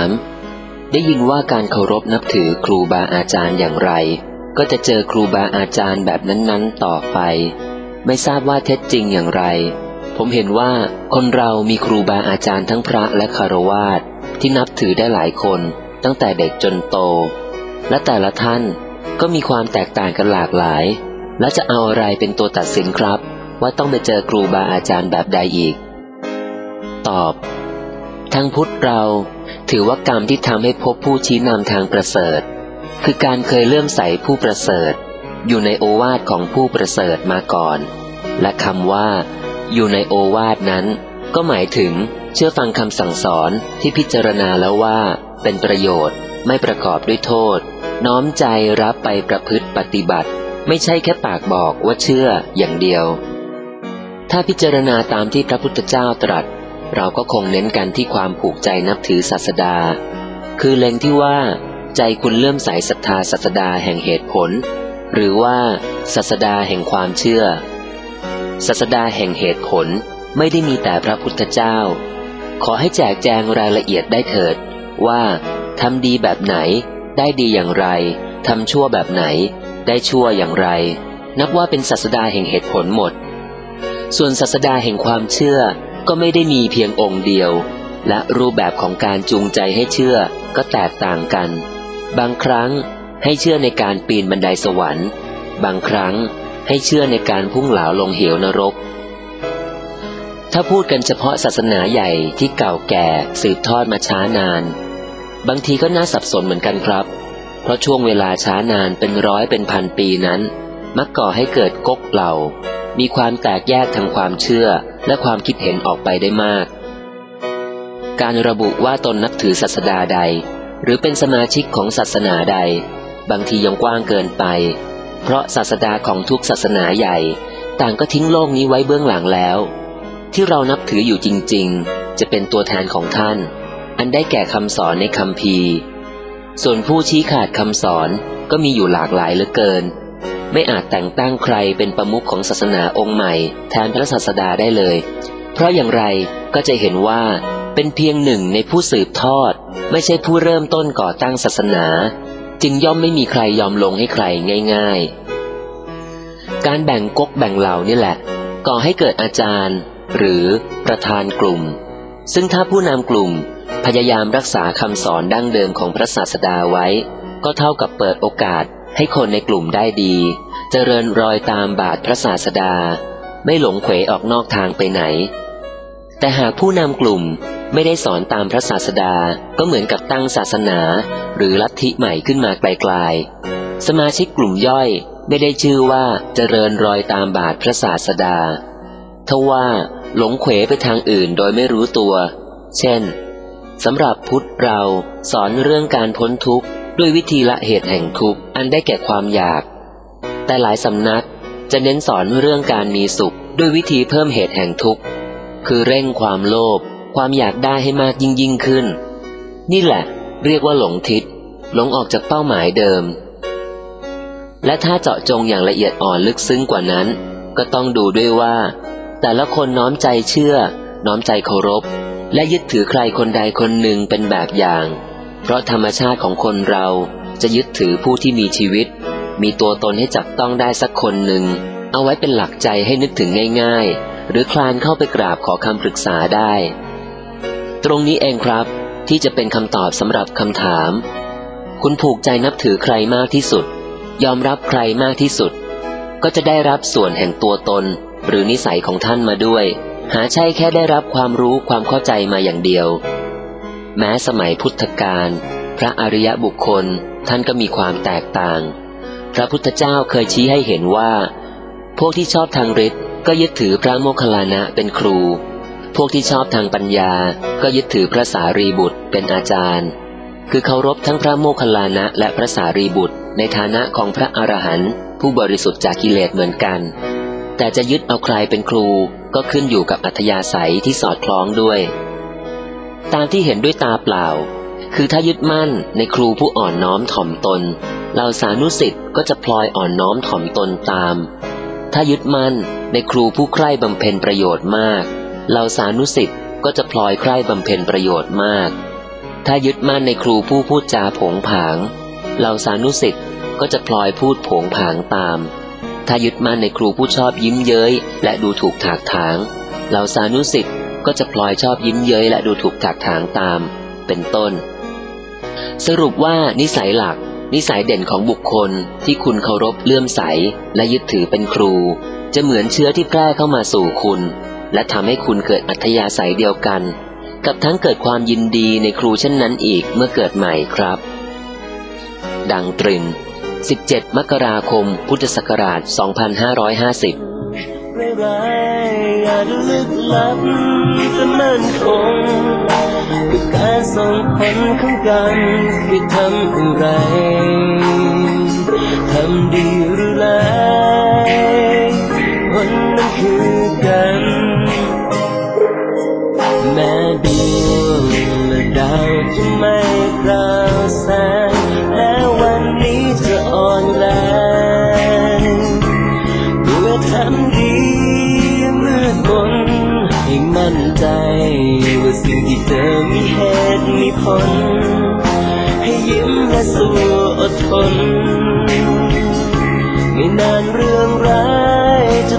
ามได้ยินว่าการเคารพนับถือครูบาอาจารย์อย่างไรก็จะเจอครูบาอาจารย์แบบนั้นๆต่อไปไม่ทราบว่าเท็จจริงอย่างไรผมเห็นว่าคนเรามีครูบาอาจารย์ทั้งพระและฆราวาสที่นับถือได้หลายคนตั้งแต่เด็กจนโตและแต่ละท่านก็มีความแตกต่างกันหลากหลายและจะเอาอะไรเป็นตัวตัดสินครับว่าต้องไปเจอครูบาอาจารย์แบบใดอีกตอบทางพุทธเราถือว่ากรรมที่ทำให้พบผู้ชี้นำทางประเสริฐคือการเคยเลื่อมใสผู้ประเสริฐอยู่ในโอวาทของผู้ประเสริฐมาก่อนและคำว่าอยู่ในโอวาทนั้นก็หมายถึงเชื่อฟังคำสั่งสอนที่พิจารณาแล้วว่าเป็นประโยชน์ไม่ประกอบด้วยโทษน้อมใจรับไปประพฤติปฏิบัติไม่ใช่แค่ปากบอกว่าเชื่ออย่างเดียวถ้าพิจารณาตามที่พระพุทธเจ้าตรัสเราก็คงเน้นกันที่ความผูกใจนับถือศาสดาคือเล็งที่ว่าใจคุณเลื่อมใสศรัทธาศาสดาแห่งเหตุผลหรือว่าศาสดาแห่งความเชื่อศาสดาแห่งเหตุผลไม่ได้มีแต่พระพุทธเจ้าขอให้แจกแจงรายละเอียดได้เถิดว่าทำดีแบบไหนได้ดีอย่างไรทำชั่วแบบไหนได้ชั่วอย่างไรนับว่าเป็นศาสดาแห่งเหตุผลหมดส่วนศาสดาแห่งความเชื่อก็ไม่ได้มีเพียงองค์เดียวและรูปแบบของการจูงใจให้เชื่อก็แตกต่างกันบางครั้งให้เชื่อในการปีนบันไดสวรรค์บางครั้งให้เชื่อในการพุ่งเหลาลงเหวนรกถ้าพูดกันเฉพาะศาสนาใหญ่ที่เก่าแก่สืบทอดมาช้านานบางทีก็น่าสับสนเหมือนกันครับเพราะช่วงเวลาช้านานเป็นร้อยเป็นพันปีนั้นมักก่อให้เกิดก๊กเหล่ามีความแตกแยกทางความเชื่อและความคิดเห็นออกไปได้มากการระบุว่าตนนับถือศาสดาใดหรือเป็นสมาชิกของศาสนาใดบางทียังกว้างเกินไปเพราะศาสดาของทุกศาสนาใหญ่ต่างก็ทิ้งโลกนี้ไว้เบื้องหลังแล้วที่เรานับถืออยู่จริงๆจะเป็นตัวแทนของท่านอันได้แก่คำสอนในคัมภีร์ส่วนผู้ชี้ขาดคำสอนก็มีอยู่หลากหลายเหลือเกินไม่อาจแต่งตั้งใครเป็นประมุขของศาสนาองค์ใหม่แทนพระศาสดาได้เลยเพราะอย่างไรก็จะเห็นว่าเป็นเพียงหนึ่งในผู้สืบทอดไม่ใช่ผู้เริ่มต้นก่อตั้งศาสนาจึงย่อมไม่มีใครยอมลงให้ใครง่ายๆการแบ่งก๊กแบ่งเหล่านี่แหละก่อให้เกิดอาจารย์หรือประธานกลุ่มซึ่งถ้าผู้นำกลุ่มพยายามรักษาคำสอนดั้งเดิมของพระศาสดาไว้ก็เท่ากับเปิดโอกาสให้คนในกลุ่มได้ดีเจริญรอยตามบาทพระศาสดาไม่หลงเขวออกนอกทางไปไหนแต่หากผู้นำกลุ่มไม่ได้สอนตามพระศาสดาก็เหมือนกับตั้งศาสนาหรือลัทธิใหม่ขึ้นมาไกลๆสมาชิกกลุ่มย่อยไม่ได้ชื่อว่าเจริญรอยตามบาทพระศาสดาทว่าหลงเขวไปทางอื่นโดยไม่รู้ตัวเช่นสำหรับพุทธเราสอนเรื่องการพ้นทุกข์ด้วยวิธีละเหตุแห่งทุกข์อันได้แก่ความอยากแต่หลายสำนักจะเน้นสอนเรื่องการมีสุขด้วยวิธีเพิ่มเหตุแห่งทุกข์คือเร่งความโลภความอยากได้ให้มากยิ่งขึ้นนี่แหละเรียกว่าหลงทิศหลงออกจากเป้าหมายเดิมและถ้าเจาะจงอย่างละเอียดอ่อนลึกซึ้งกว่านั้นก็ต้องดูด้วยว่าแต่ละคนน้อมใจเชื่อน้อมใจเคารพและยึดถือใครคนใดคนหนึ่งเป็นแบบอย่างเพราะธรรมชาติของคนเราจะยึดถือผู้ที่มีชีวิตมีตัวตนให้จับต้องได้สักคนหนึ่งเอาไว้เป็นหลักใจให้นึกถึงง่ายๆหรือคลานเข้าไปกราบขอคำปรึกษาได้ตรงนี้เองครับที่จะเป็นคำตอบสำหรับคำถามคุณผูกใจนับถือใครมากที่สุดยอมรับใครมากที่สุดก็จะได้รับส่วนแห่งตัวตนหรือนิสัยของท่านมาด้วยหาใช่แค่ได้รับความรู้ความเข้าใจมาอย่างเดียวแม้สมัยพุทธกาลพระอริยบุคคลท่านก็มีความแตกต่างพระพุทธเจ้าเคยชี้ให้เห็นว่าพวกที่ชอบทางฤทธิ์ก็ยึดถือพระโมคคัลลานะเป็นครูพวกที่ชอบทางปัญญาก็ยึดถือพระสารีบุตรเป็นอาจารย์คือเคารพทั้งพระโมคคัลลานะและพระสารีบุตรในฐานะของพระอรหันต์ผู้บริสุทธิ์จากกิเลสเหมือนกันแต่จะยึดเอาใครเป็นครูก็ขึ้นอยู่กับอัธยาศัยที่สอดคล้องด้วยตามที่เห็นด้วยตาเปล่าคือถ้ายึดมั่นในครูผู้อ่อนน้อมถ่อมตนเหล่าสานุศิษย์ก็จะพลอยอ่อนน้อมถ่อมตนตามถ้ายึดมั่นในครูผู้ใคร่บำเพ็ญประโยชน์มากเหล่าสานุศิษย์ก็จะพลอยใคร่บำเพ็ญประโยชน์มากถ้ายึดมั่นในครูผู้พูดจาโผงผางเหล่าสานุศิษย์ก็จะพลอยพูดโผงผางตามถ้ายึดมั่นในครูผู้ชอบยิ้มเย้ยและดูถูกถากถางเหล่าสานุศิษย์ก็จะพลอยชอบยิ้มเย้ยและดูถูกถากถางตามเป็นต้นสรุปว่านิสัยหลักนิสัยเด่นของบุคคลที่คุณเคารพเลื่อมใสและยึดถือเป็นครูจะเหมือนเชื้อที่แพร่เข้ามาสู่คุณและทำให้คุณเกิดอัธยาศัยเดียวกันกับทั้งเกิดความยินดีในครูเช่นนั้นอีกเมื่อเกิดใหม่ครับดังตริน17 มกราคม พุทธศักราช 2550 ร้ายๆอาจลึกลับจะมั่นคงกับการส่งผลของกันคือทำอะไรทำดีหรือร้ายผลนั้นคือกันแม้ดวงและดาวจะไม่ปราศแสงและวันนี้จะอ่อนแรงเพื่อทำดีมืดมนให้มั่นใจว่าสิ่งที่เธอมีเหตุมีผลให้ยิ้มและสู้อดทนไม่นานเรื่องร้ายจะ